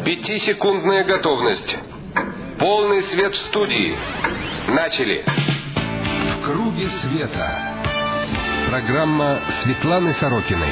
Пятисекундная готовность. Полный свет в студии. Начали. В круге света. Программа Светланы Сорокиной.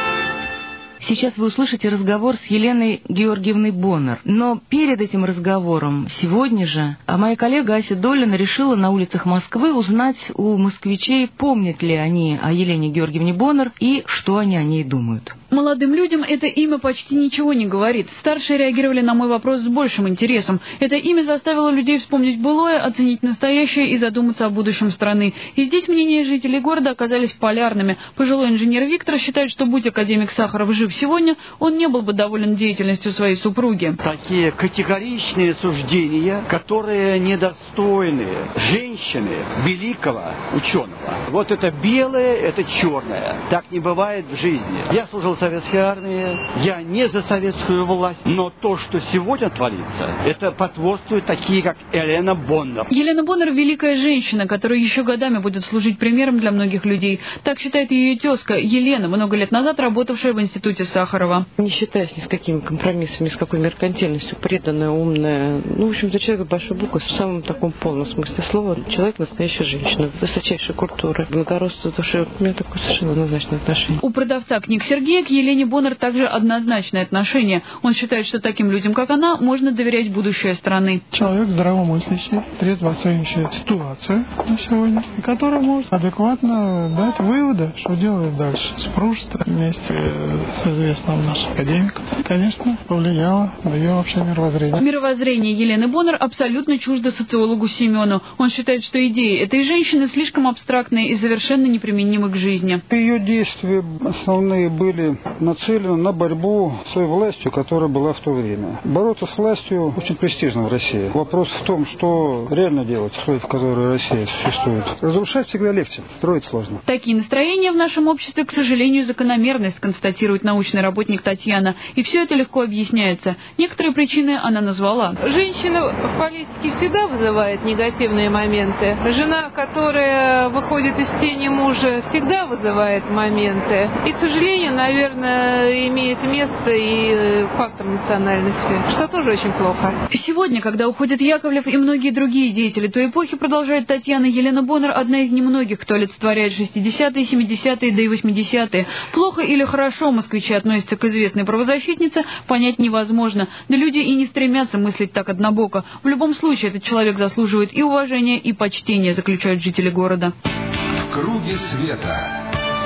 Сейчас вы услышите разговор с Еленой Георгиевной Боннер. Но перед этим разговором сегодня же моя коллега Ася Долина решила на улицах Москвы узнать у москвичей, помнят ли они о Елене Георгиевне Боннер и что они о ней думают. Молодым людям это имя почти ничего не говорит. Старшие реагировали на мой вопрос с большим интересом. Это имя заставило людей вспомнить былое, оценить настоящее и задуматься о будущем страны. И здесь мнения жителей города оказались полярными. Пожилой инженер Виктор считает, что будь академик Сахаров жив сегодня, он не был бы доволен деятельностью своей супруги. Такие категоричные суждения, которые недостойны женщины, великого ученого. Вот это белое, это черное. Так не бывает в жизни. Я служил в советской армии, я не за советскую власть, но то, что сегодня творится, это потворствуют такие, как Елена Боннер. Елена Боннер – великая женщина, которая еще годами будет служить примером для многих людей. Так считает ее тезка Елена, много лет назад работавшая в институте Сахарова. Не считаясь ни с какими компромиссами, ни с какой меркантильностью, преданная, умная. В общем-то, человек большой буквы, в самом таком полном смысле слова. Человек настоящая женщина, высочайшей культуры, благородства души. У меня такое совершенно однозначное отношение. У продавца книг Сергея к Елене Боннер также однозначное отношение. Он считает, что таким людям, как она, можно доверять будущее страны. Человек здравомыслящий, трезво оценивающий ситуацию на сегодня, который может адекватно дать выводы, что делать дальше. Супружество вместе с известным нашим академиком, конечно, повлияло на ее вообще мировоззрение. Мировоззрение Елены Боннер абсолютно чуждо социологу Семену. Он считает, что идеи этой женщины слишком абстрактные и совершенно неприменимы к жизни. Ее действия основные были нацелены на борьбу с той властью, которая была в то время. Бороться с властью очень престижно в России. Вопрос в том, что реально делать в той, в которой Россия существует. Разрушать всегда легче, строить сложно. Такие настроения в нашем обществе, к сожалению, закономерность, констатирует научный работник Татьяна. И все это легко объясняется. Некоторые причины она назвала. Женщина в политике всегда вызывает негативные моменты. Жена, которая выходит из тени мужа, всегда вызывает моменты. И, к сожалению, наверное, имеет место и фактор национальности, что тоже очень плохо. Сегодня, когда уходит Яковлев и многие другие деятели той эпохи, продолжает Татьяна, Елена Боннер одна из немногих, кто олицетворяет 60-е, 70-е, да и 80-е. Плохо или хорошо москвичи относятся к известной правозащитнице, понять невозможно. Да люди и не стремятся мыслить так однобоко. В любом случае, этот человек заслуживает и уважения, и почтения, заключают жители города. В круге света.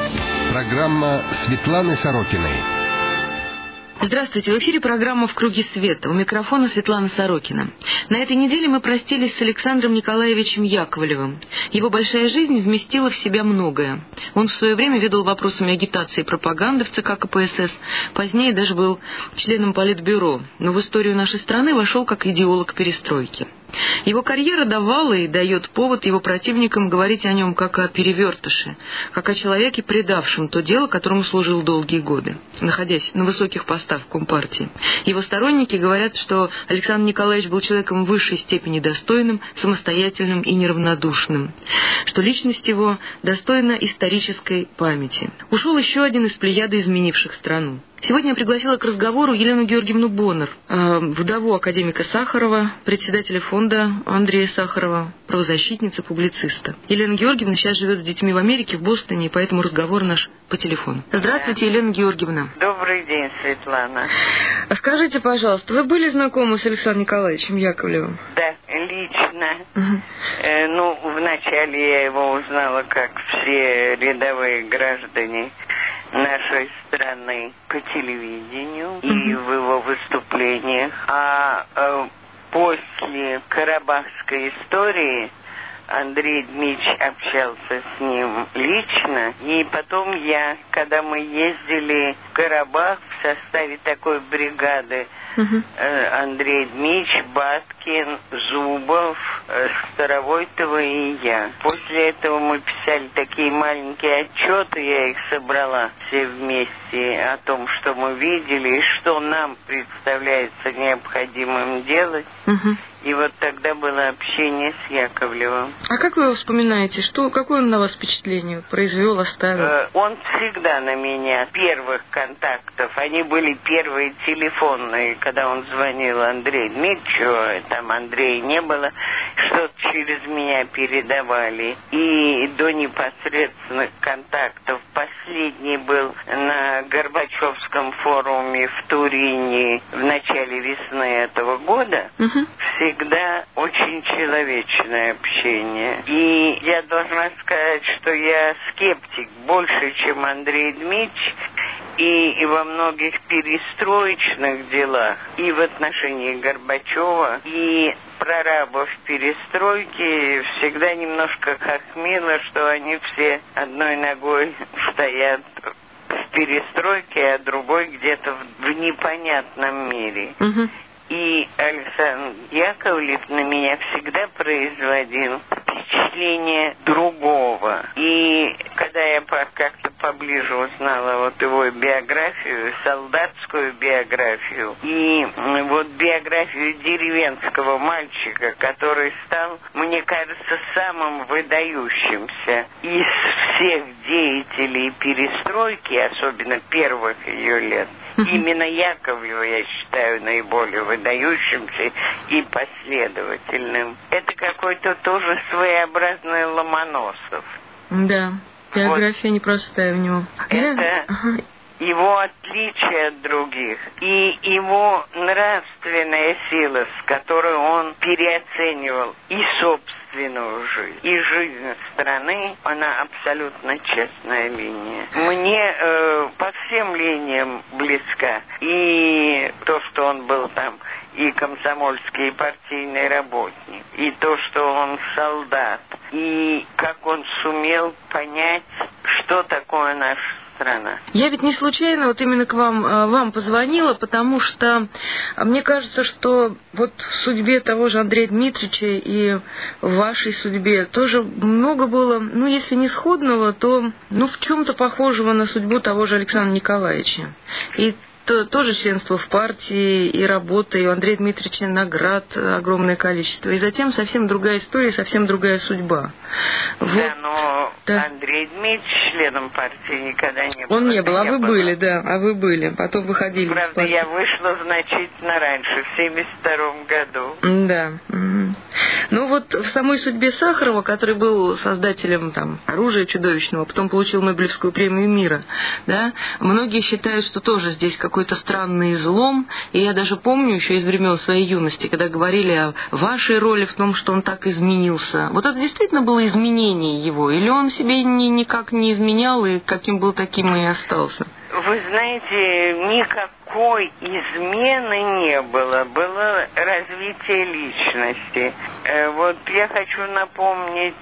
Программа Светланы Сорокиной. Здравствуйте, в эфире программа «В круге света». У микрофона Светлана Сорокина. На этой неделе мы простились с Александром Николаевичем Яковлевым. Его большая жизнь вместила в себя многое. Он в свое время ведал вопросами агитации и пропаганды в ЦК КПСС, позднее даже был членом Политбюро, но в историю нашей страны вошел как идеолог перестройки. Его карьера давала и дает повод его противникам говорить о нем как о перевертыше, как о человеке, предавшем то дело, которому служил долгие годы, находясь на высоких постах в Компартии. Его сторонники говорят, что Александр Николаевич был человеком в высшей степени достойным, самостоятельным и неравнодушным, что личность его достойна исторической памяти. Ушел еще один из плеяды изменивших страну. Сегодня я пригласила к разговору Елену Георгиевну Боннер, вдову академика Сахарова, председателя фонда Андрея Сахарова, правозащитница, публициста. Елена Георгиевна сейчас живет с детьми в Америке, в Бостоне, и поэтому разговор наш по телефону. Здравствуйте, Елена Георгиевна. Добрый день, Светлана. Скажите, пожалуйста, вы были знакомы с Александром Николаевичем Яковлевым? Да, лично. Вначале я его узнала, как все рядовые граждане нашей страны, по телевидению и в его выступлениях. А после Карабахской истории Андрей Дмитриевич общался с ним лично. И потом когда мы ездили в Карабах в составе такой бригады, Андрей Дмитриевич, Баткин, Зубов, Старовойтова и я. После этого мы писали такие маленькие отчеты, я их собрала все вместе, о том, что мы видели и что нам представляется необходимым делать. И вот тогда было общение с Яковлевым. А как вы его вспоминаете? Какое он на вас впечатление произвел, оставил? Он всегда на меня первых контактов. Они были первые телефонные, когда он звонил Андрею Дмитриевичу, там Андрея не было, что-то через меня передавали. И до непосредственных контактов последний был на Горбачевском форуме в Турине в начале весны этого года. Всегда очень человечное общение. И я должна сказать, что я скептик больше, чем Андрей Дмитриевич, и во многих перестроечных делах, и в отношении Горбачева, и прорабов перестройки всегда немножко хохмило, что они все одной ногой стоят в перестройке, а другой где-то в непонятном мире. И Александр Яковлев на меня всегда производил впечатление другого. И когда я как-то поближе узнала вот его биографию, солдатскую биографию, и вот биографию деревенского мальчика, который стал, мне кажется, самым выдающимся из всех деятелей перестройки, особенно первых ее лет, именно Яковлева я считаю наиболее выдающимся и последовательным. Это какой-то тоже своеобразный Ломоносов. Да, биография вот непростая у него. Это его отличие от других и его нравственная сила, с которой он переоценивал и собственную жизнь, и жизнь страны, она абсолютно честная линия. Мне по всем линиям близка. И то, что он был там и комсомольский, и партийный работник, и то, что он солдат, и как он сумел понять, что такое наша страна. Я ведь не случайно вот именно к вам позвонила, потому что мне кажется, что вот в судьбе того же Андрея Дмитриевича и в вашей судьбе тоже много было, ну, если не сходного, то, ну, в чем-то похожего на судьбу того же Александра Николаевича. И тоже членство в партии, и работа, и у Андрея Дмитриевича наград огромное количество. И затем совсем другая история, совсем другая судьба. Вот. Да, но Андрей Дмитриевич членом партии никогда не был. Он не был, а вы были, да, а вы были. Потом выходили из партии. Правда, я вышла значительно раньше, в 1972 году. Да. Ну вот в самой судьбе Сахарова, который был создателем там оружия чудовищного, потом получил Нобелевскую премию мира, да, многие считают, что тоже здесь какой-то странный излом. И я даже помню еще из времен своей юности, когда говорили о вашей роли в том, что он так изменился. Вот это действительно было изменение его? Или он себе никак не изменял, и каким был, таким и остался? Вы знаете, никакой измены не было. Было развитие личности. Вот я хочу напомнить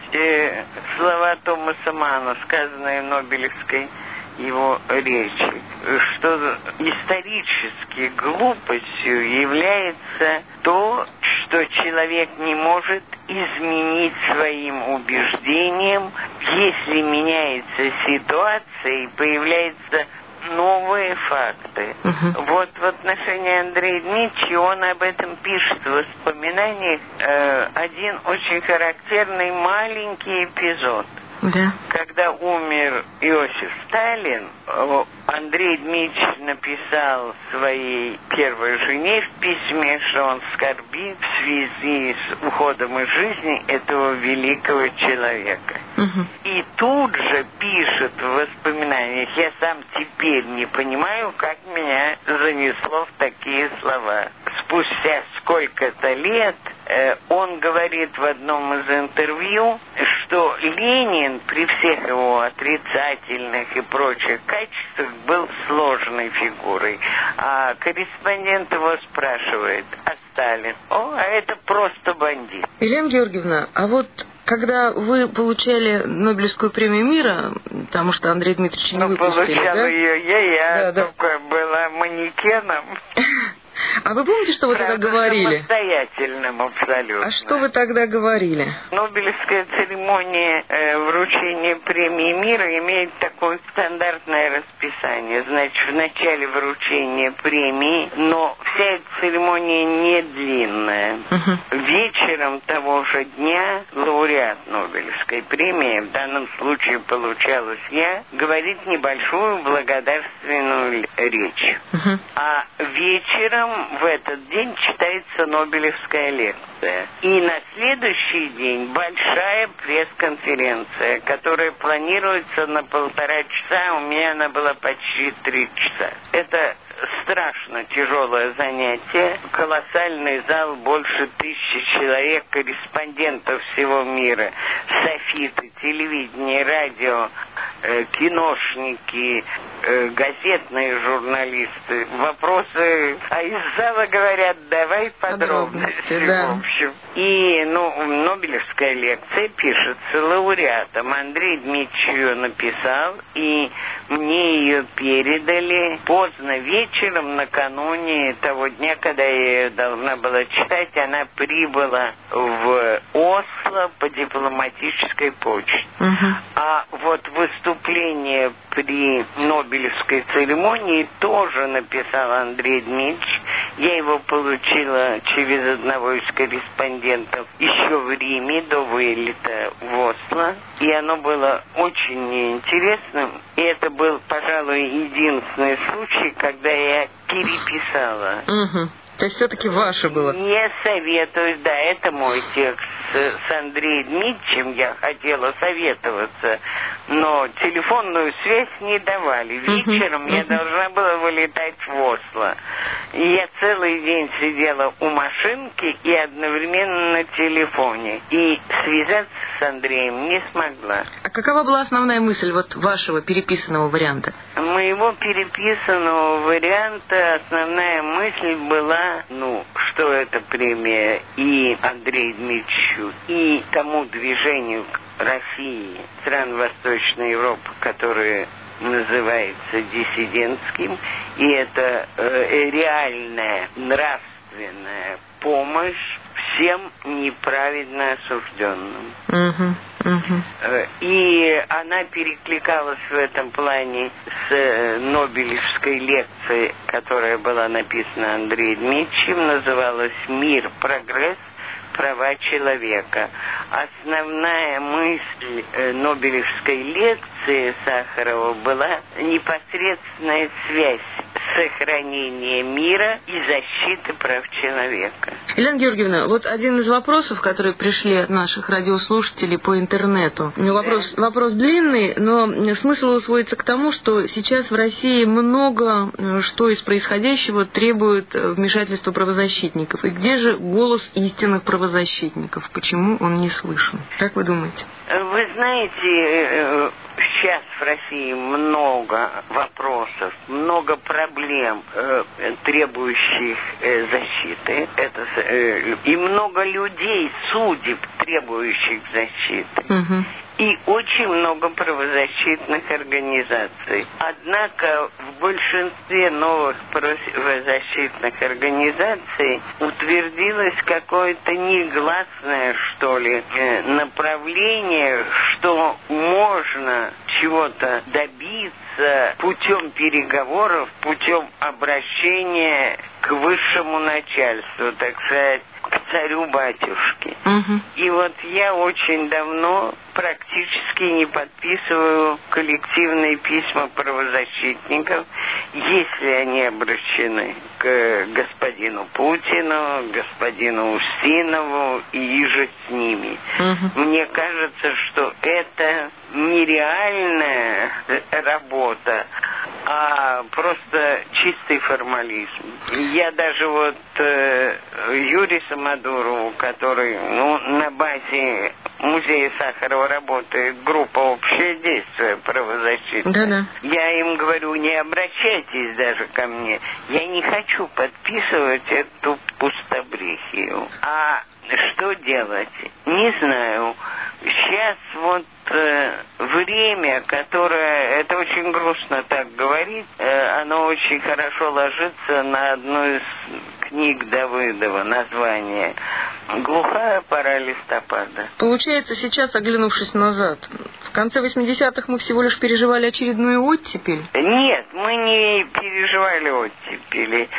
слова Томаса Манна, сказанные в Нобелевской его речи, что исторически глупостью является то, что человек не может изменить своим убеждениям, если меняется ситуация и появляются новые факты. Вот в отношении Андрея Дмитриевича он об этом пишет в воспоминаниях один очень характерный маленький эпизод. Да. Когда умер Иосиф Сталин, Андрей Дмитриевич написал своей первой жене в письме, что он скорбит в связи с уходом из жизни этого великого человека. И тут же пишет в воспоминаниях: я сам теперь не понимаю, как меня занесло в такие слова. Спустя сколько-то лет он говорит в одном из интервью, что Ленин при всех его отрицательных и прочих качествах был сложной фигурой. А корреспондент его спрашивает: а Сталин? А это просто бандит. Елена Георгиевна, а вот когда вы получали Нобелевскую премию мира, потому что Андрей Дмитриевич не выпустили, получала да? ее я только была манекеном. А вы помните, что вы тогда говорили? Самостоятельным абсолютно. А что вы тогда говорили? Нобелевская церемония вручения премии мира имеет такое стандартное расписание. Значит, в начале вручения премии, но вся эта церемония не длинная. Вечером того же дня лауреат Нобелевской премии, в данном случае получалась я, говорит небольшую благодарственную речь. А вечером в этот день читается Нобелевская лекция. И на следующий день большая пресс-конференция, которая планируется на 1,5 часа, у меня она была почти 3 часа. Это страшно тяжелое занятие. Колоссальный зал, больше 1000 человек, корреспондентов всего мира, софиты, телевидение, радио, киношники, газетные журналисты. Вопросы, а из зала говорят, давай подробности, да. В общем. И, Нобелевская лекция пишется лауреатом. Андрей Дмитриевич ее написал, и мне ее передали поздно вечером, накануне того дня, когда я ее должна была читать. Она прибыла в Осло по дипломатической почте. А вот выступление при Нобелевской церемонии тоже написал Андрей Дмитриевич. Я его получила через одного из корреспондентов еще в Риме, до вылета в Осло. И оно было очень интересным. И это был, пожалуй, единственный случай, когда я переписала. То есть все-таки ваше было? Не советую, да, это мой текст. С Андреем Дмитриевичем я хотела советоваться, но телефонную связь не давали. Вечером я должна была вылетать в Осло. И я целый день сидела у машинки и одновременно на телефоне. И связаться с Андреем не смогла. А какова была основная мысль вот вашего переписанного варианта? Моего переписанного варианта основная мысль была, что это премия и Андрею Дмитриевичу, и тому движению России, стран Восточной Европы, которое называется диссидентским, и это реальная нравственная помощь всем неправедно осужденным. И она перекликалась в этом плане с Нобелевской лекцией, которая была написана Андреем Дмитриевичем, называлась «Мир, прогресс, права человека». Основная мысль Нобелевской лекции Сахарова была непосредственная связь сохранения мира и защиты прав человека. Елена Георгиевна, вот один из вопросов, которые пришли от наших радиослушателей по интернету. Вопрос длинный, но смысл сводится к тому, что сейчас в России много что из происходящего требует вмешательства правозащитников. И где же голос истинных правозащитников? Почему он не слышен? Как вы думаете? Вы знаете, сейчас в России много вопросов, много проблем, требующих защиты. И много людей, судеб, требующих защиты. И очень много правозащитных организаций. Однако в большинстве новых правозащитных организаций утвердилось какое-то негласное, что ли, направление, что можно чего-то добиться путем переговоров, путем обращения к высшему начальству, так сказать, к царю-батюшке. И вот я очень давно практически не подписываю коллективные письма правозащитников, если они обращены к господину Путину, господину Устинову и иже с ними. Мне кажется, что это нереальная работа, а просто чистый формализм. Я даже Юрию Самодурову, который на базе музея Сахарова работает группа «Общее действие» правозащитная. Я им говорю, не обращайтесь даже ко мне. Я не хочу подписывать эту пустобрехию. А что делать? Не знаю. Сейчас вот время, которое, это очень грустно так говорить, оно очень хорошо ложится на одну из книг Давыдова, название «Глухая пора листопада». Получается, сейчас, оглянувшись назад, в конце 80-х мы всего лишь переживали очередную оттепель? Нет, мы не переживали оттепели.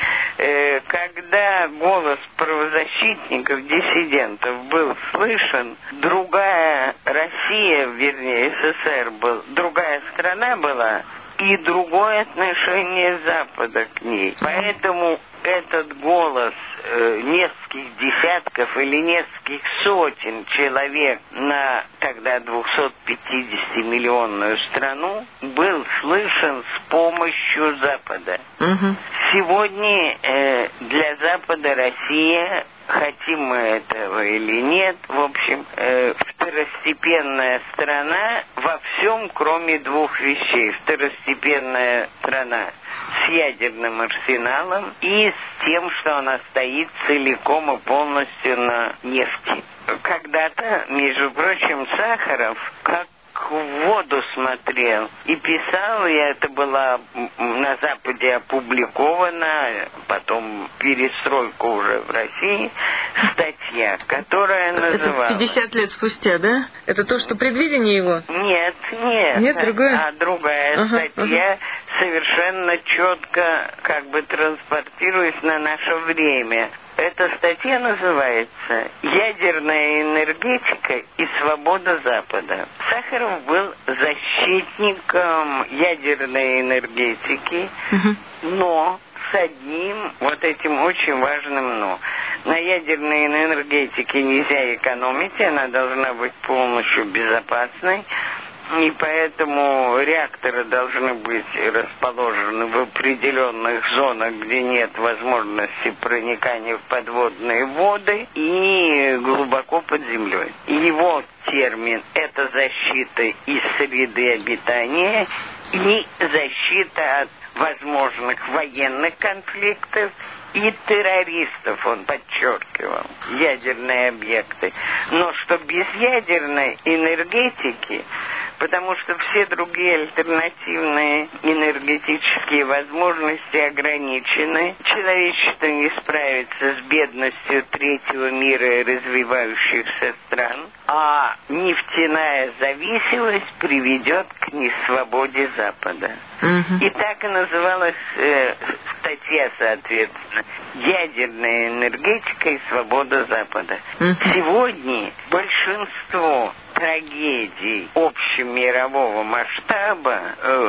Когда голос правозащитников, диссидентов был слышен, другая Россия, вернее, СССР был, другая страна была, и другое отношение Запада к ней. Поэтому этот голос нескольких десятков или нескольких сотен человек на тогда 250-миллионную страну был слышен с помощью Запада. Сегодня для Запада Россия, хотим мы этого или нет, в общем, второстепенная страна во всем, кроме двух вещей. Второстепенная страна с ядерным арсеналом и с тем, что она стоит целиком и полностью на нефти. Когда-то, между прочим, Сахаров, как в воду смотрел и писал, и это было на Западе опубликовано, потом перестройка уже в России, статья, которая называлась... Это 50 лет спустя, да? Это то, что предвидение его? Нет. Нет, другое? А другая статья совершенно четко как бы транспортируясь на наше время. Эта статья называется «Ядерная энергетика и свобода Запада». Сахаров был защитником ядерной энергетики, но с одним вот этим очень важным «но». На ядерной энергетике нельзя экономить, она должна быть полностью безопасной. И поэтому реакторы должны быть расположены в определенных зонах, где нет возможности проникания в подводные воды и глубоко под землей. Его термин – это защита из среды обитания и защита от возможных военных конфликтов и террористов, он подчеркивал, ядерные объекты. Но что без ядерной энергетики, потому что все другие альтернативные энергетические возможности ограничены, человечество не справится с бедностью третьего мира и развивающихся стран, а нефтяная зависимость приведет к несвободе Запада. И так и называлась статья, соответственно, «Ядерная энергетика и свобода Запада». Сегодня большинство трагедий общемирового масштаба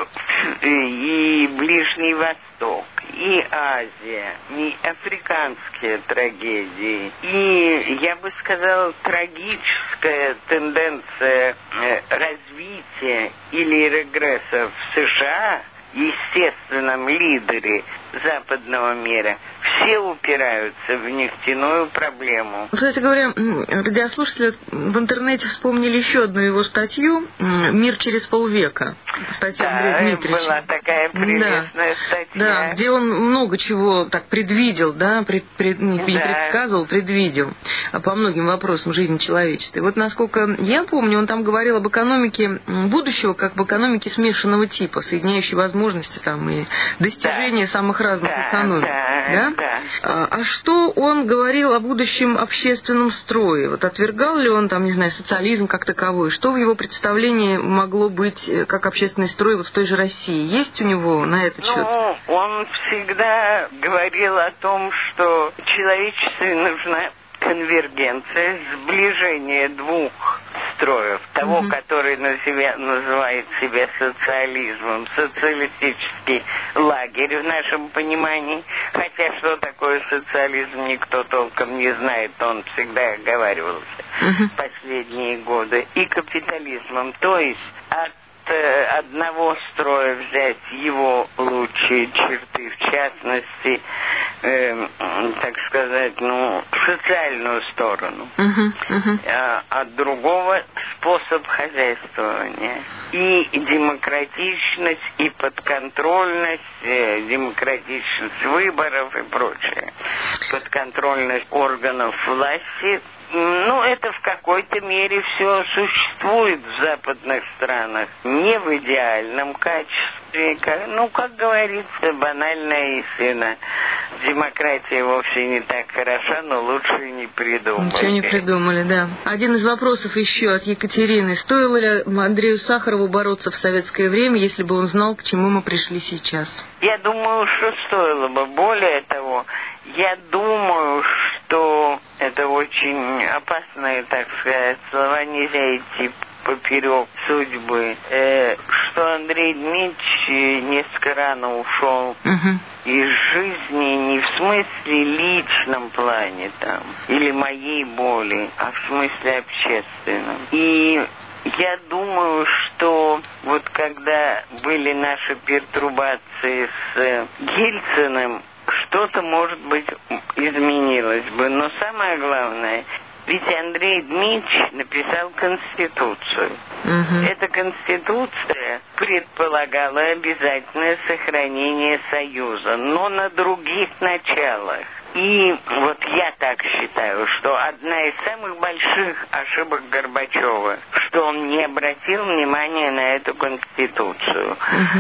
и Ближний Восток, и Азия, и африканские трагедии, и, я бы сказал, трагическая тенденция развития или регресса в США, естественном лидере западного мира, все упираются в нефтяную проблему. Кстати говоря, радиослушатели в интернете вспомнили еще одну его статью «Мир через полвека». Статья Андрея Дмитриевича. Была такая прелестная статья. Да, где он много чего так предвидел, да, не предсказывал, предвидел по многим вопросам жизни человечества. И вот, насколько я помню, он там говорил об экономике будущего, как об экономике смешанного типа, соединяющей возможности там и достижения самых разных экономик. Да? А что он говорил о будущем общественном строе? Вот отвергал ли он, там, не знаю, социализм как таковой? Что в его представлении могло быть как общественный строй вот в той же России? Есть у него на этот счет? Он всегда говорил о том, что человечеству нужна конвергенция, сближение двух строев. Того, который называет себя социализмом, социалистический лагерь в нашем понимании. Хотя что такое социализм, никто толком не знает, он всегда оговаривался последние годы. И капитализмом, то есть от одного строя взять его лучшие черты, в частности, так сказать, социальную сторону, а от другого способ хозяйствования. И демократичность, и подконтрольность, демократичность выборов и прочее. Подконтрольность органов власти это в какой-то мере все существует в западных странах. Не в идеальном качестве. Как говорится, банальная истина. Демократия вовсе не так хороша, но лучше и не придумали. Ничего не придумали, да. Один из вопросов еще от Екатерины. Стоило ли Андрею Сахарову бороться в советское время, если бы он знал, к чему мы пришли сейчас? Я думаю, что стоило бы. Более того, я думаю, что это очень опасные, так сказать, слова, нельзя идти поперек судьбы, что Андрей Дмитриевич несколько рано ушел из жизни не в смысле личном плане там, или моей боли, а в смысле общественном. И я думаю, что вот когда были наши пертурбации с Ельциным, что-то, может быть, изменилось бы. Но самое главное, ведь Андрей Дмитриевич написал Конституцию. Эта Конституция предполагала обязательное сохранение Союза, но на других началах. И вот я так считаю, что одна из самых больших ошибок Горбачева, что он не обратил внимания на эту Конституцию.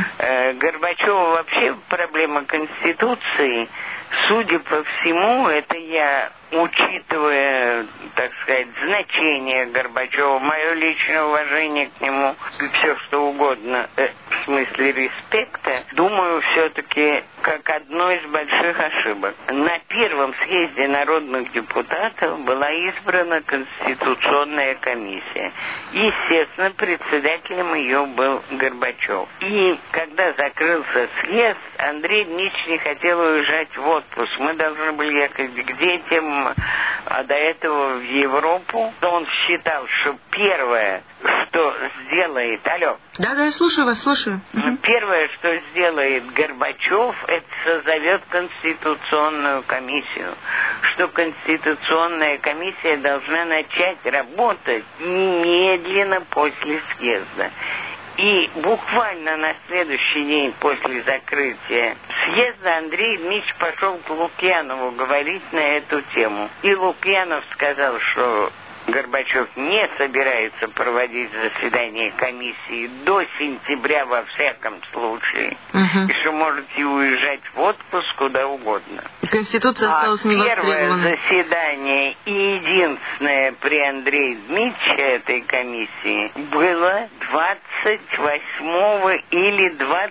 Горбачева вообще проблема Конституции, судя по всему, это я, учитывая, так сказать, значение Горбачева, мое личное уважение к нему, все что угодно, в смысле респекта, думаю, все-таки как одно из больших ошибок. На первом съезде народных депутатов была избрана Конституционная комиссия. Естественно, председателем ее был Горбачев. И когда закрылся съезд, Андрей Дмитриевич не хотел уезжать в отпуск. Мы должны были ехать к детям, а до этого в Европу. Он считал, что первое, что сделает... Алло. Да, я слушаю вас, слушаю. Первое, что сделает Горбачев, это созовет Конституционную комиссию. Что Конституционная комиссия должна начать работать немедленно после съезда. И буквально на следующий день после закрытия съезда Андрей Дмитриевич пошел к Лукьянову говорить на эту тему. И Лукьянов сказал, что Горбачев не собирается проводить заседание комиссии до сентября во всяком случае. И что можете уезжать в отпуск куда угодно. Конституция осталась невостребованной. Первое заседание и единственное при Андрее Дмитриевиче этой комиссии было 28 или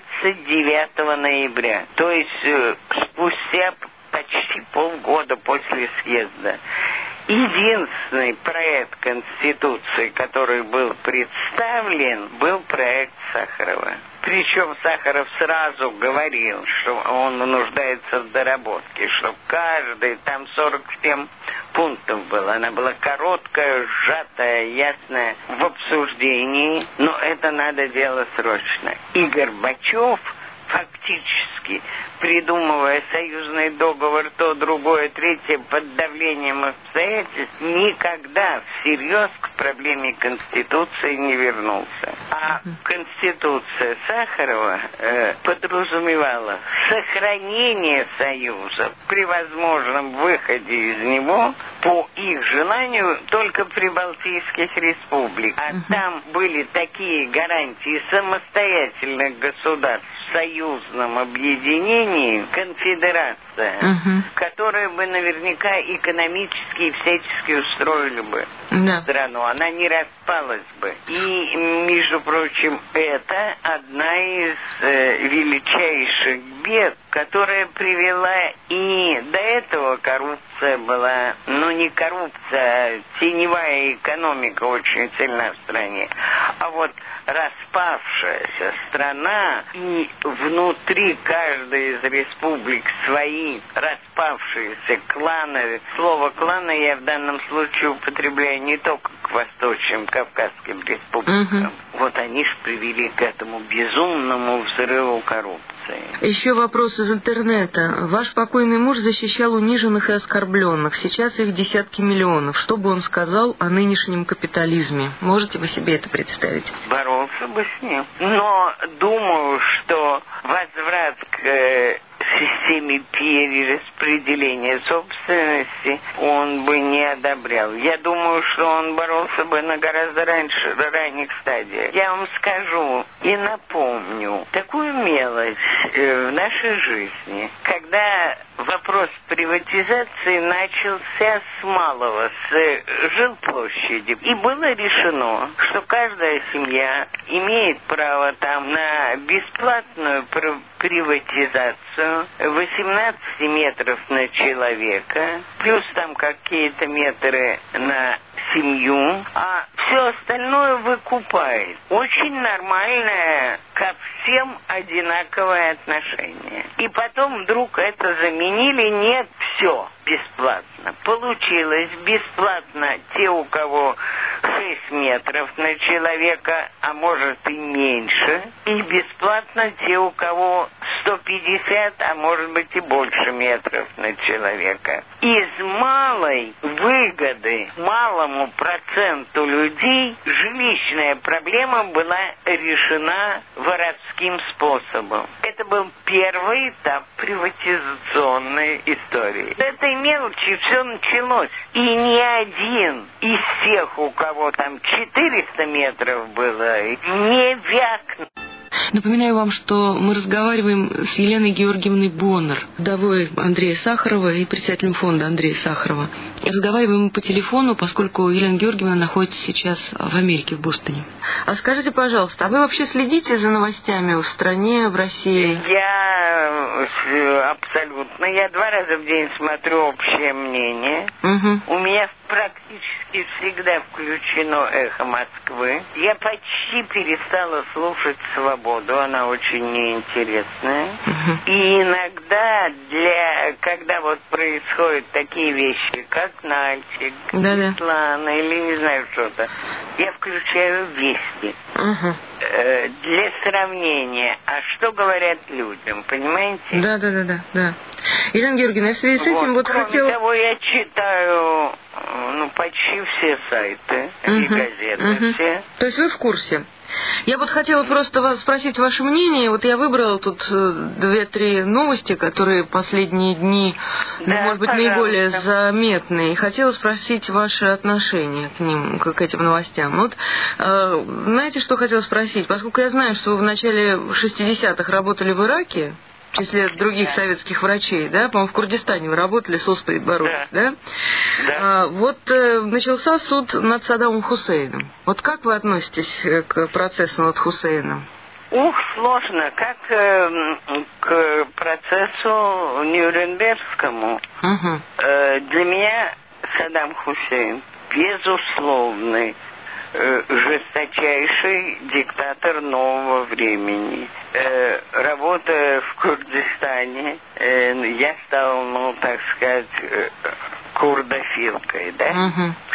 29 ноября. То есть спустя почти полгода после съезда. Единственный проект Конституции, который был представлен, был проект Сахарова. Причем Сахаров сразу говорил, что он нуждается в доработке, что каждый, там 47 пунктов было. Она была короткая, сжатая, ясная в обсуждении, но это надо делать срочно. И Горбачев фактически, придумывая союзный договор, то, другое, третье, под давлением обстоятельств, никогда всерьез к проблеме Конституции не вернулся. А Конституция Сахарова подразумевала сохранение Союза при возможном выходе из него по их желанию только прибалтийских республик. А там были такие гарантии самостоятельных государств в союзном объединении, конфедерация, которая бы наверняка экономически и всячески устроили бы страну. Она не распалась бы. И, между прочим, это одна из величайших бед, которая привела и до этого коррупция была, не коррупция, а теневая экономика очень сильна в стране. А вот распавшаяся страна и внутри каждой из республик свои распавшиеся кланы. Слово «кланы» я в данном случае употребляю не только к восточным Кавказским республикам. Вот они же привели к этому безумному взрыву коррупции. Еще вопрос из интернета. Ваш покойный муж защищал униженных и оскорбленных. Сейчас их десятки миллионов. Что бы он сказал о нынешнем капитализме? Можете вы себе это представить? Боролся бы с ним. Но думаю, что возврат к системе перераспределения собственности он бы не одобрял. Я думаю, что он боролся бы на гораздо ранних стадиях. Я вам скажу и напомню такую мелочь в нашей жизни, когда вопрос приватизации начался с малого, с жилплощади. И было решено, что каждая семья имеет право там на бесплатную приватизацию 18 метров на человека, плюс там какие-то метры на семью, а все остальное выкупает. Очень нормальное ко всем одинаковое отношение. И потом вдруг это заменили, нет, все бесплатно. Получилось бесплатно те, у кого 6 метров на человека, а может и меньше, и бесплатно те, у кого 150, а может быть и больше метров на человека. Из малой выгоды малому проценту людей жилищная проблема была решена воровским способом. Это был первый этап приватизационной истории. С этой мелочи все началось. И ни один из тех, у кого там 400 метров было, не вякнул. Напоминаю вам, что мы разговариваем с Еленой Георгиевной Боннер, вдовой Андрея Сахарова и председателем фонда Андрея Сахарова. Разговариваем по телефону, поскольку Елена Георгиевна находится сейчас в Америке, в Бостоне. А скажите, пожалуйста, а вы вообще следите за новостями в стране, в России? Я абсолютно. Я 2 раза в день смотрю «Общее мнение». Угу. У меня практически всегда включено «Эхо Москвы». Я почти перестала слушать «Свободу», она очень неинтересная. И иногда, когда вот происходят такие вещи, как Нальчик, Светлана или не знаю что-то, я включаю «Вести». Для сравнения, а что говорят людям, понимаете? Да. Елена Георгиевна, в связи с этим Кроме того, я читаю почти все сайты и газеты все. То есть вы в курсе? Я вот хотела просто вас спросить ваше мнение. Вот я выбрала тут 2-3 новости, которые последние дни, может быть, наиболее заметны. И хотела спросить ваше отношение к ним, к этим новостям. Вот, знаете, что хотела спросить? Поскольку я знаю, что вы в начале 60-х работали в Ираке, в числе других советских врачей, да, по-моему, в Курдистане вы работали, с оспой боролись, да? Начался суд над Саддамом Хусейном. Вот как вы относитесь к процессу над Хусейном? Сложно. Как к процессу Нюрнбергскому. Для меня Саддам Хусейн безусловный жесточайший диктатор нового времени. Работая в Курдистане, я стал, так сказать, курдофилкой, да?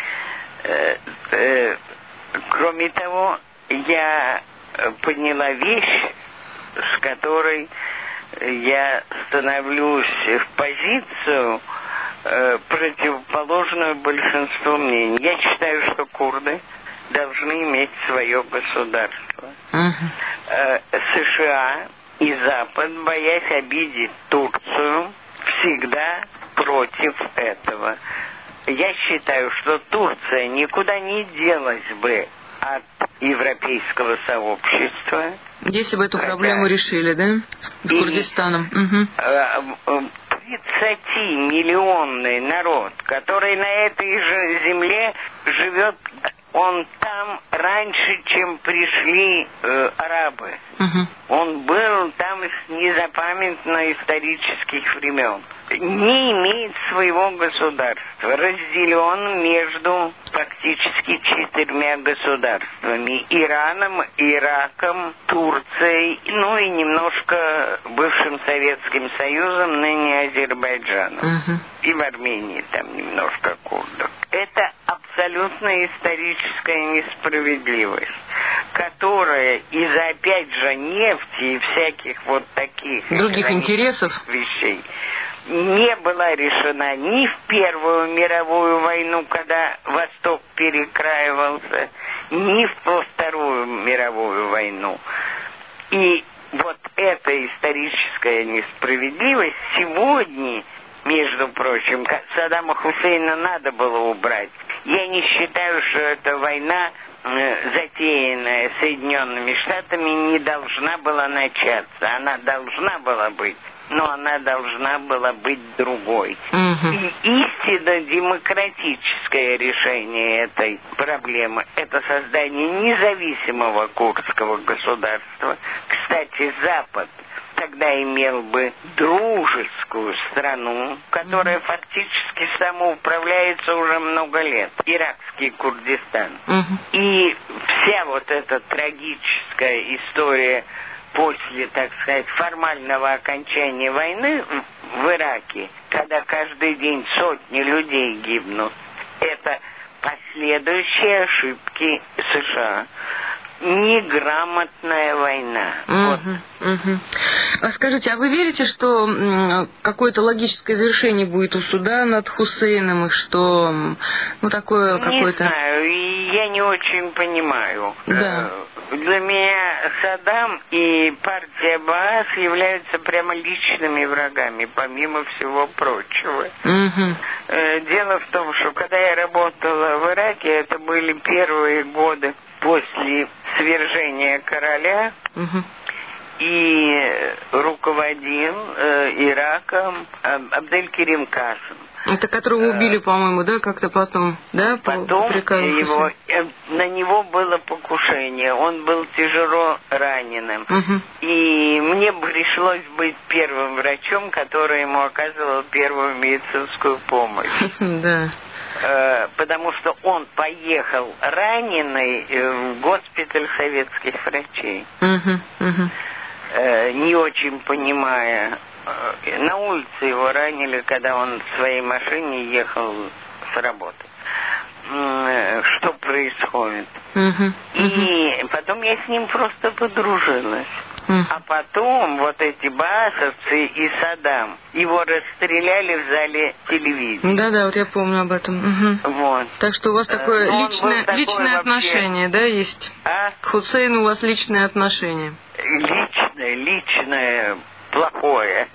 Кроме того, я поняла вещь, с которой я становлюсь в позицию, противоположную большинству мнений. Я считаю, что курды должны иметь свое государство. США и Запад, боясь обидеть Турцию, всегда против этого. Я считаю, что Турция никуда не делась бы от европейского сообщества. Если бы эту проблему решили, да? С Курдистаном. 30-миллионный народ, который на этой же земле живет, он там раньше, чем пришли арабы. Он был там с незапамятно исторических времен. Не имеет своего государства, разделен между фактически 4 государствами: Ираном, Ираком, Турцией, и немножко бывшим Советским Союзом, ныне Азербайджаном. И в Армении там немножко курдов. Это абсолютно историческая несправедливость, которая из-за, опять же, нефти и всяких вот таких других интересов вещей не была решена ни в Первую мировую войну, когда Восток перекраивался, ни во Вторую мировую войну. И вот эта историческая несправедливость сегодня, между прочим, Саддама Хусейна надо было убрать. Я не считаю, что эта война, затеянная Соединенными Штатами, не должна была начаться. Она должна была быть, но она должна была быть другой. И истинно демократическое решение этой проблемы – это создание независимого курдского государства. Кстати, Запад тогда имел бы дружескую страну, которая фактически самоуправляется уже много лет, иракский Курдистан. И вся вот эта трагическая история после, так сказать, формального окончания войны в Ираке, когда каждый день сотни людей гибнут, это последующие ошибки США. Неграмотная война. А скажите, а вы верите, что какое-то логическое завершение будет у суда над Хусейном, и что такое какое-то... Не знаю, и я не очень понимаю. Да. Для меня Саддам и партия Баас являются прямо личными врагами, помимо всего прочего. Дело в том, что когда я работала в Ираке, это были первые годы после свержения короля, и руководил Ираком Абдель-Керим Касым. Это которого убили, по-моему, да, как-то потом, да? Потом на него было покушение, он был тяжело раненым. И мне пришлось быть первым врачом, который ему оказывал первую медицинскую помощь. Да. Потому что он поехал раненый в госпиталь советских врачей. Не очень понимая. На улице его ранили, когда он в своей машине ехал с работы. Что происходит? И потом я с ним просто подружилась. А потом вот эти баасовцы и Саддам его расстреляли в зале телевидения. Да, вот я помню об этом. Вот. Так что у вас такое личное отношение, да, есть? К Хусейну у вас личное отношение. Личное, плохое.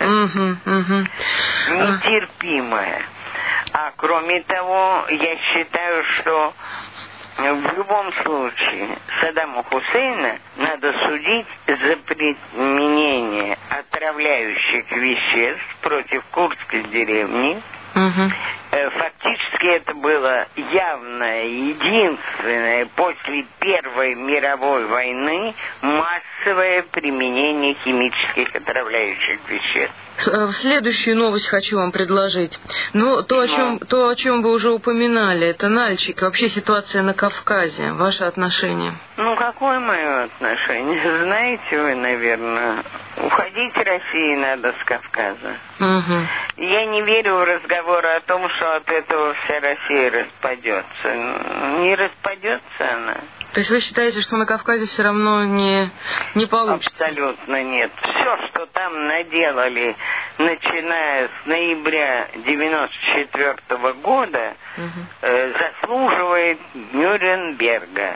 Нетерпимое. А кроме того, я считаю, что в любом случае Саддама Хусейна надо судить за применение отравляющих веществ против курдской деревни. Фактически это было явное, единственное после Первой мировой войны массовое применение химических отравляющих веществ. Следующую новость хочу вам предложить. То, о чем вы уже упоминали, это Нальчик, вообще ситуация на Кавказе, ваше отношение. Какое мое отношение? Знаете вы, наверное, уходить России надо с Кавказа. Я не верю в разговоры о том, что от этого вся Россия распадется. Не распадется она. То есть вы считаете, что на Кавказе все равно не получится? Абсолютно нет. Все, что там наделали, начиная с ноября 1994 года, заслуживает Нюрнберга.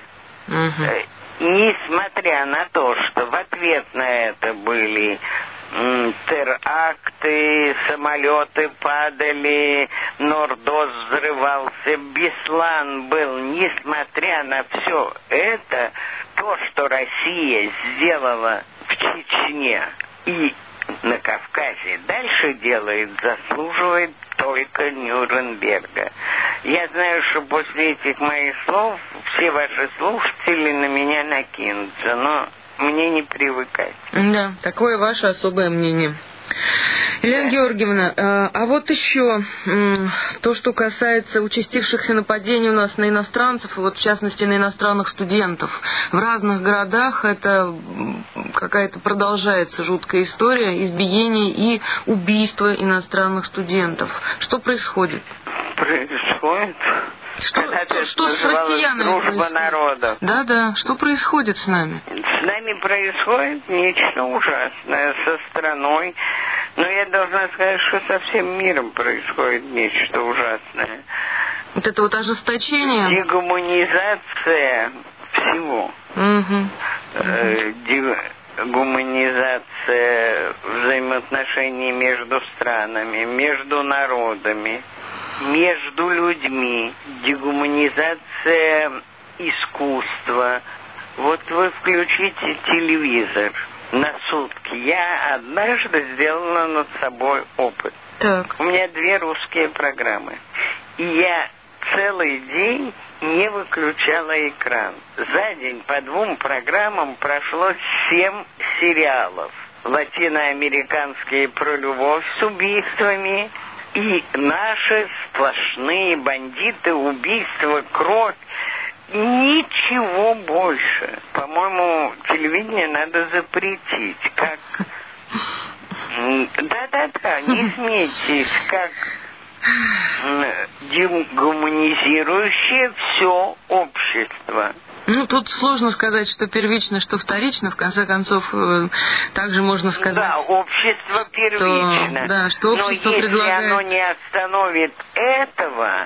Несмотря на то, что в ответ на это были теракты, самолеты падали, Нордост взрывался, Беслан был. Несмотря на все это, то, что Россия сделала в Чечне и на Кавказе дальше делает, заслуживает только Нюрнберга. Я знаю, что после этих моих слов все ваши слушатели на меня накинутся, но мне не привыкать. Да, такое ваше особое мнение. Елена Георгиевна, а вот еще то, что касается участившихся нападений у нас на иностранцев, и вот в частности на иностранных студентов. В разных городах это какая-то продолжается жуткая история избиения и убийства иностранных студентов. Что происходит? Что с россиянами дружба народов. Да, что происходит с нами? С нами происходит нечто ужасное со страной. Но я должна сказать, что со всем миром происходит нечто ужасное. Вот это вот ожесточение? Дегуманизация всего. дегуманизация взаимоотношений между странами, между народами, между людьми, дегуманизация искусства. Вот вы включите телевизор на сутки. Я однажды сделала над собой опыт. Так. У меня 2 русские программы. И я целый день не выключала экран. За день по 2 программам прошло 7 сериалов. Латиноамериканские про любовь с убийствами и наши сплошные бандиты, убийства, кровь. Ничего больше. По-моему, телевидение надо запретить. Как... Да-да-да, не смейтесь, как дегуманизирующее все общество. Ну, тут сложно сказать, что первично, что вторично. В конце концов, также можно сказать... Да, общество первично. Что общество но предлагает... если оно не остановит этого,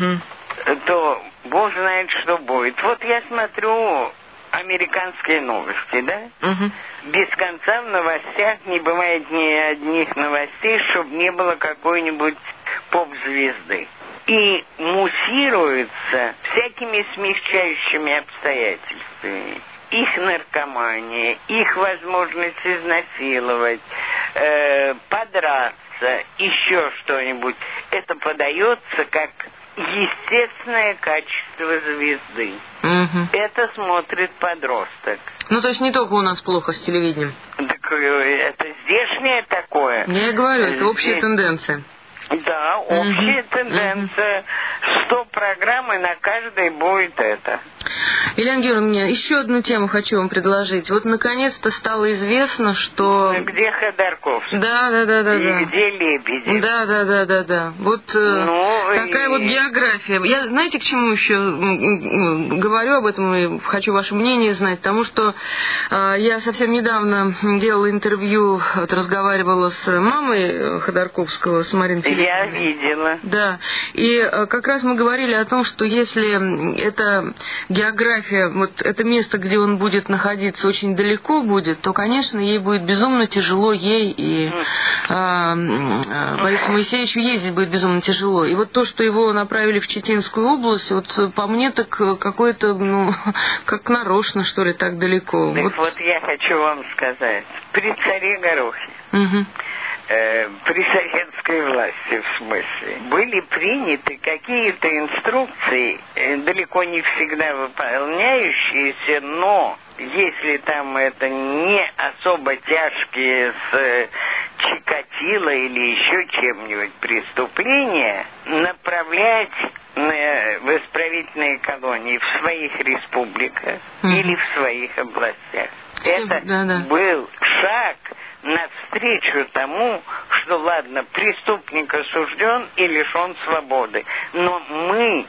то Бог знает, что будет. Вот я смотрю американские новости, да? Без конца в новостях не бывает ни одних новостей, чтобы не было какой-нибудь поп-звезды. И муссируются всякими смягчающими обстоятельствами. Их наркомания, их возможность изнасиловать, подраться, еще что-нибудь. Это подается как естественное качество звезды. Это смотрит подросток. Ну, то есть не только у нас плохо с телевидением. Так это здешнее такое. Я и говорю, это общая тенденция. Да, общая тенденция. 100 программ, и на каждой будет это. Елена Георгиевна, еще одну тему хочу вам предложить. Вот наконец-то стало известно, что... Где Ходорковский? Да. И где Лебедев? Да. Вот такая вот география. Я, знаете, к чему еще говорю об этом и хочу ваше мнение знать? Потому что я совсем недавно делала интервью, вот, разговаривала с мамой Ходорковского, с Мариной Филипповной. Я видела. Да. И как раз мы говорили о том, что если эта география, вот это место, где он будет находиться, очень далеко будет, то, конечно, ей будет безумно тяжело, ей и Борису Моисеевичу ездить будет безумно тяжело. И вот то, что его направили в Читинскую область, вот по мне так какое-то, как нарочно, что ли, так далеко. Так вот я хочу вам сказать, при царе Горохе, при советской власти, в смысле, были приняты какие-то инструкции, далеко не всегда выполняющиеся, но если там это не особо тяжкие с Чикатило или еще чем-нибудь преступления, направлять в исправительные колонии в своих республиках или в своих областях. Это был шаг навстречу тому, что, ладно, преступник осужден и лишен свободы. Но мы,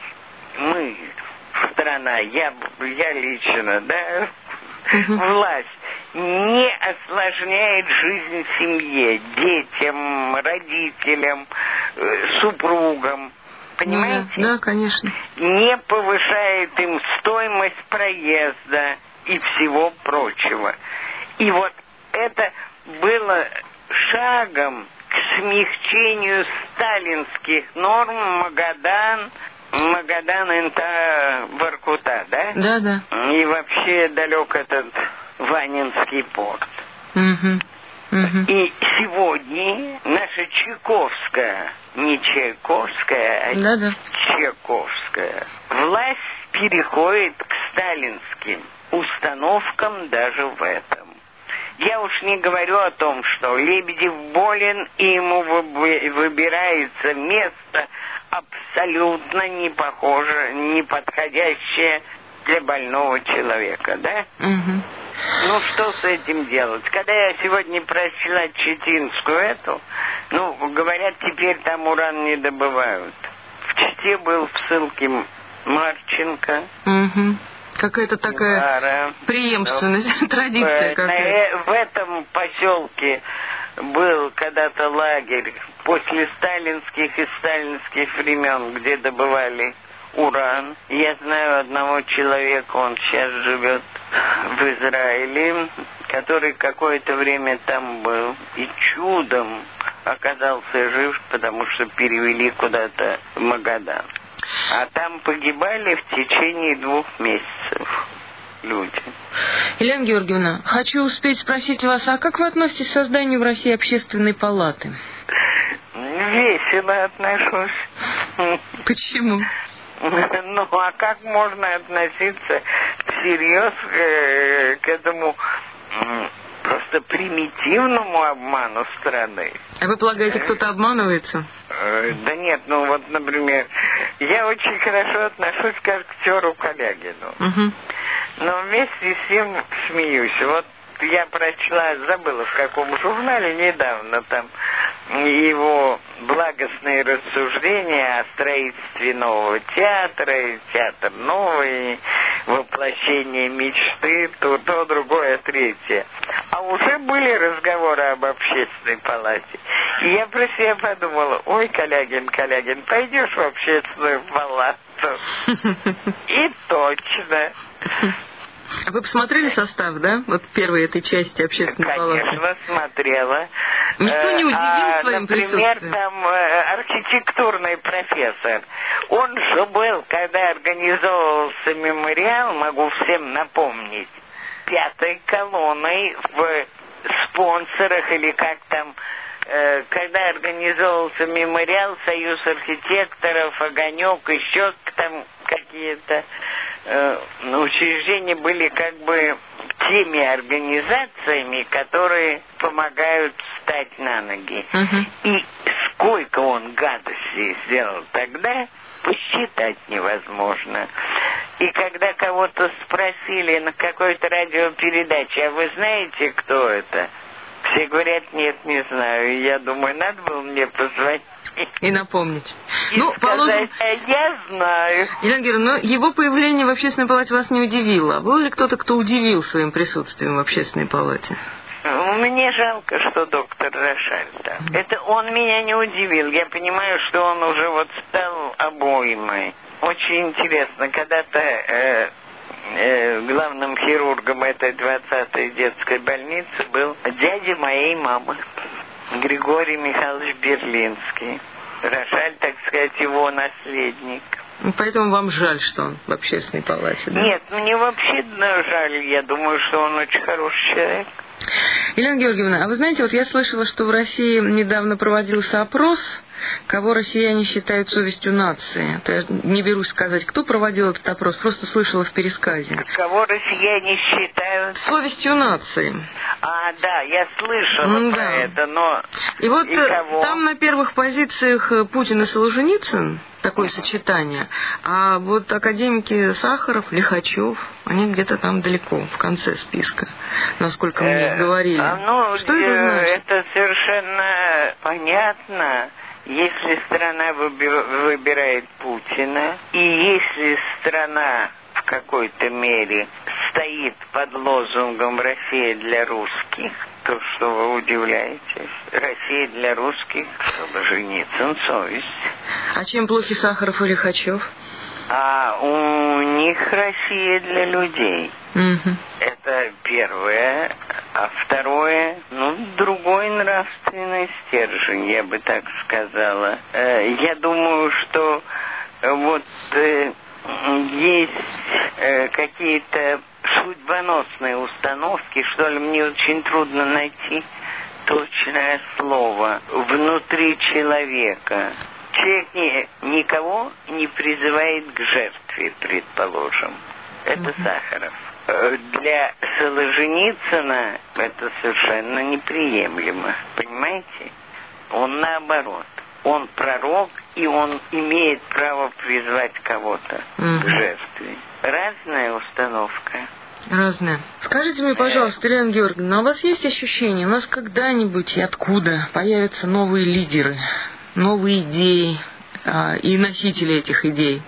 страна, я лично, да, власть, не осложняет жизнь семье, детям, родителям, супругам. Понимаете? Да, конечно. Не повышает им стоимость проезда и всего прочего. И вот это было шагом к смягчению сталинских норм Магадан это Воркута, да? Да. И вообще далек этот Ванинский порт. И сегодня наша Чайковская, не Чайковская, а Чайковская, власть переходит к сталинским установкам даже в этом. Я уж не говорю о том, что Лебедев болен, и ему выбирается место абсолютно не похоже, не подходящее для больного человека, да? Ну, что с этим делать? Когда я сегодня прочла Читинскую говорят, теперь там уран не добывают. В Чите был в ссылке Марченко. Какая-то такая преемственность, традиция какая-то. В этом поселке был когда-то лагерь после сталинских и сталинских времен, где добывали уран. Я знаю одного человека, он сейчас живет в Израиле, который какое-то время там был и чудом оказался жив, потому что перевели куда-то в Магадан. А там погибали в течение 2 месяцев люди. Елена Георгиевна, хочу успеть спросить вас, а как вы относитесь к созданию в России общественной палаты? Весело отношусь. Почему? Ну, а как можно относиться всерьез к этому просто примитивному обману страны? А вы полагаете, кто-то обманывается? Да нет, ну вот, например, я очень хорошо отношусь к актеру Калягину. Угу. Но вместе с ним смеюсь. Вот я прочла, забыла в каком журнале недавно, там его благостные рассуждения о строительстве нового театра, и театр новый, воплощение мечты, то, другое, третье. А уже были разговоры об общественной палате. И я про себя подумала, ой, Калягин, пойдешь в общественную палату? И точно. А вы посмотрели состав, да? Вот первой этой части общественной палаты? Конечно, смотрела. Никто не удивил своим присутствием? Например, там архитектурный профессор. Он же был, когда организовывался мемориал, могу всем напомнить, 5-й колонной в спонсорах или как там, когда организовывался мемориал, Союз архитекторов, Огонек, еще там какие-то учреждения были как бы теми организациями, которые помогают встать на ноги. И сколько он гадостей сделал тогда, посчитать невозможно. И когда кого-то спросили на какой-то радиопередаче, а вы знаете, кто это? Все говорят, нет, не знаю. И я думаю, надо было мне позвонить. И напомнить. И сказать, положим... я знаю. Елена Георгиевна, но его появление в общественной палате вас не удивило. Был ли кто-то, кто удивил своим присутствием в общественной палате? Мне жалко, что доктор Рошаль там. Это он меня не удивил. Я понимаю, что он уже вот стал обоймой. Очень интересно. Когда-то главным хирургом этой 20-й детской больницы был дядя моей мамы, Григорий Михайлович Берлинский. Рошаль, так сказать, его наследник. Поэтому вам жаль, что он в общественной палате, да? Нет, мне вообще жаль. Я думаю, что он очень хороший человек. Елена Георгиевна, а вы знаете, вот я слышала, что в России недавно проводился опрос, кого россияне считают совестью нации. Я не берусь сказать, кто проводил этот опрос, просто слышала в пересказе. Кого россияне считают? Совестью нации. А, да, я слышала про это, но... И вот там на первых позициях Путин и Солженицын, такое сочетание, а вот академики Сахаров, Лихачев, они где-то там далеко, в конце списка, насколько мне говорили. Что это значит? Это совершенно понятно. Если страна выбирает Путина, и если страна в какой-то мере стоит под лозунгом «Россия для русских», то что вы удивляетесь? Россия для русских, Солженицын, совесть. А чем плохи Сахаров и Лихачев? А у них Россия для людей. Угу. Это первое. А второе, другой нравственный стержень, я бы так сказала. Я думаю, что вот есть какие-то судьбоносные установки, что ли, мне очень трудно найти точное слово, внутри человека. Человек никого не призывает к жертве, предположим. Это Сахаров. Для Солженицына это совершенно неприемлемо. Понимаете? Он наоборот. Он пророк, и он имеет право призвать кого-то к жертве. Разная установка. Разная. Скажите мне, пожалуйста, Елена Георгиевна, у вас есть ощущение, у нас когда-нибудь и откуда появятся новые лидеры, новые идеи и носители этих идей?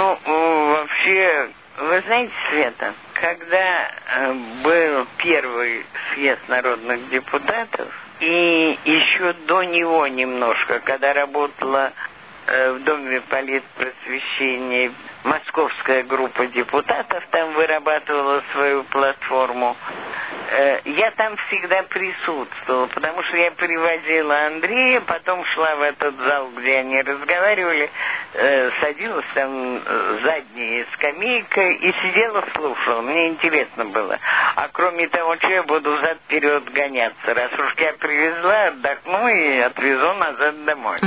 Вообще, вы знаете, Света, когда был первый съезд народных депутатов, и еще до него немножко, когда работала в Доме политпросвещения московская группа депутатов, там вырабатывала свою платформу, я там всегда присутствовала, потому что я привозила Андрея, потом шла в этот зал, где они разговаривали, садилась там задняя скамейка и сидела, слушала. Мне интересно было. А кроме того, что я буду взад-вперед гоняться? Раз уж я привезла, отдохну и отвезу назад домой.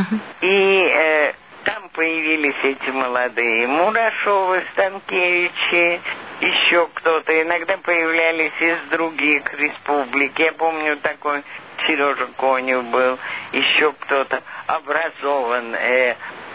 И там появились эти молодые Мурашовы, Станкевичи, еще кто-то. Иногда появлялись из других республик. Я помню, такой Сережа Конев был, еще кто-то образованный,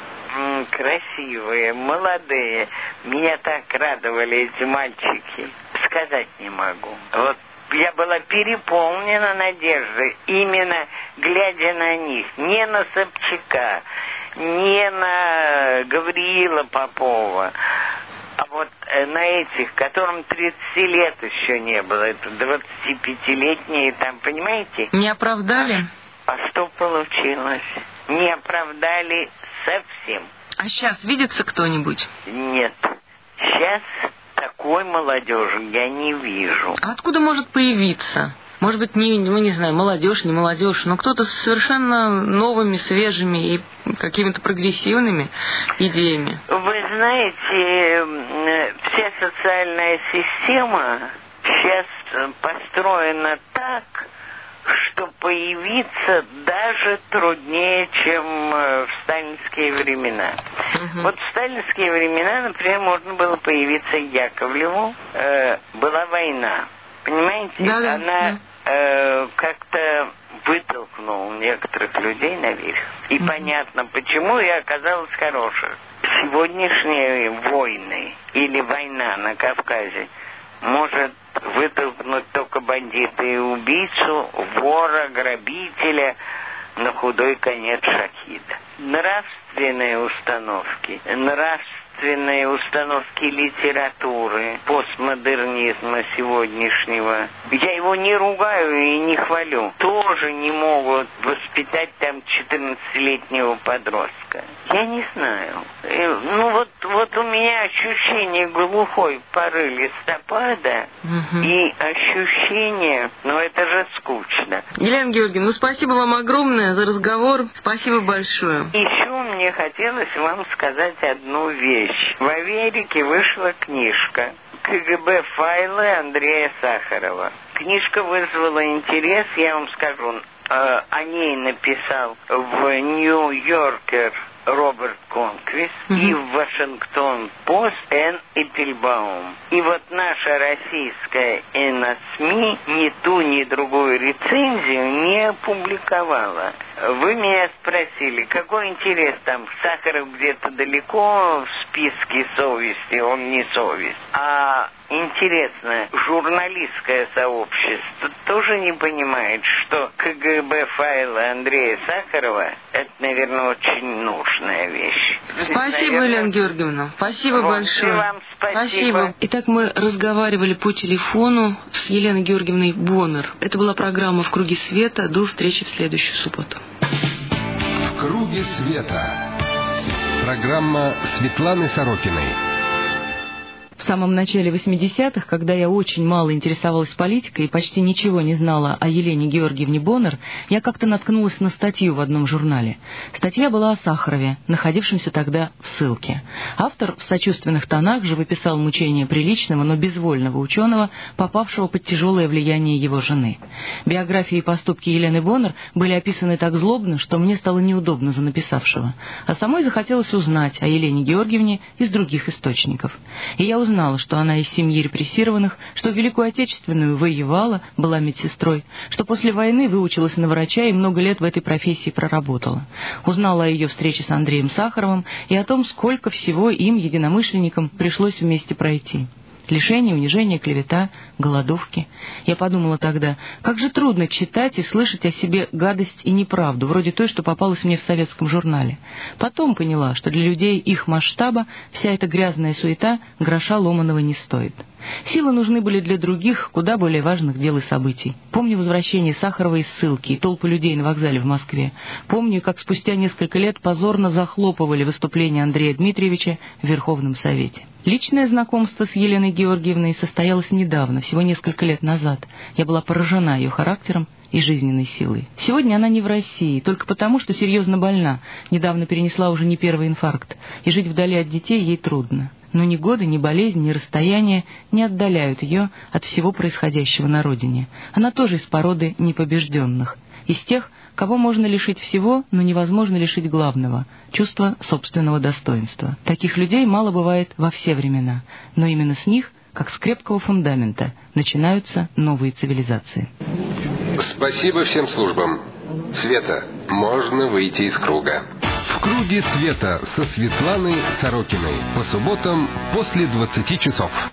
красивые, молодые. Меня так радовали эти мальчики. Сказать не могу. Вот я была переполнена надеждой, именно глядя на них. Не на Собчака, не на Гавриила Попова, а вот на этих, которым 30 лет еще не было. Это 25-летние там, понимаете? Не оправдали? А что получилось? Не оправдали совсем. А сейчас видится кто-нибудь? Нет. Сейчас такой молодежи я не вижу. А откуда может появиться? Может быть, не знаю, молодежь, не молодежь, но кто-то с совершенно новыми, свежими и какими-то прогрессивными идеями. Вы знаете, вся социальная система сейчас построена так, что появиться даже труднее, чем в сталинские времена. Вот в сталинские времена, например, можно было появиться Яковлеву. Была война. Понимаете? Да, она как-то вытолкнула некоторых людей наверх. И понятно, почему, и оказалось хороших. Сегодняшние войны или война на Кавказе может вытолкнуть только бандита и убийцу, вора, грабителя, на худой конец шахида. Нравственные установки литературы, постмодернизма сегодняшнего. Я его не ругаю и не хвалю. Тоже не могут воспитать там 14-летнего подростка. Я не знаю. Вот у меня ощущение глухой поры листопада и ощущение, это же скучно. Елена Георгиевна, спасибо вам огромное за разговор. Спасибо большое. Еще мне хотелось вам сказать одну вещь. В Америке вышла книжка «КГБ-файлы» Андрея Сахарова. Книжка вызвала интерес, я вам скажу. О ней написал в «Нью-Йоркер» Роберт Конквист и в «Вашингтон-Пост» Энн Эппельбаум. И вот наша российская СМИ ни ту, ни другую рецензию не опубликовала. Вы меня спросили, какой интерес там? Сахаров где-то далеко в списке совести, он не совесть. А интересно, журналистское сообщество тоже не понимает, что КГБ-файлы Андрея Сахарова — это, наверное, очень нужная вещь. Спасибо, Елена Георгиевна. Спасибо большое. И вам спасибо. Итак, мы разговаривали по телефону с Еленой Георгиевной Боннер. Это была программа «В круге света». До встречи в следующую субботу. «В круге света». Программа Светланы Сорокиной. В самом начале 80-х, когда я очень мало интересовалась политикой и почти ничего не знала о Елене Георгиевне Боннер, я как-то наткнулась на статью в одном журнале. Статья была о Сахарове, находившемся тогда в ссылке. Автор в сочувственных тонах живописал мучения приличного, но безвольного ученого, попавшего под тяжелое влияние его жены. Биографии и поступки Елены Боннер были описаны так злобно, что мне стало неудобно за написавшего. А самой захотелось узнать о Елене Георгиевне из других источников. И я узнала, что она из семьи репрессированных, что в Великую Отечественную воевала, была медсестрой, что после войны выучилась на врача и много лет в этой профессии проработала. Узнала о ее встрече с Андреем Сахаровым и о том, сколько всего им, единомышленникам, пришлось вместе пройти. Лишение, унижение, клевета, голодовки. Я подумала тогда, как же трудно читать и слышать о себе гадость и неправду, вроде той, что попалась мне в советском журнале. Потом поняла, что для людей их масштаба вся эта грязная суета гроша ломаного не стоит. Силы нужны были для других, куда более важных дел и событий. Помню возвращение Сахарова из ссылки и толпы людей на вокзале в Москве. Помню, как спустя несколько лет позорно захлопывали выступление Андрея Дмитриевича в Верховном Совете. Личное знакомство с Еленой Георгиевной состоялось недавно, всего несколько лет назад. Я была поражена ее характером и жизненной силой. Сегодня она не в России, только потому, что серьезно больна, недавно перенесла уже не первый инфаркт, и жить вдали от детей ей трудно. Но ни годы, ни болезнь, ни расстояние не отдаляют ее от всего происходящего на родине. Она тоже из породы непобежденных, из тех, кого можно лишить всего, но невозможно лишить главного – чувства собственного достоинства. Таких людей мало бывает во все времена, но именно с них, как с крепкого фундамента, начинаются новые цивилизации. Спасибо всем службам. Света, можно выйти из круга. В круге света со Светланой Сорокиной по субботам после 20 часов.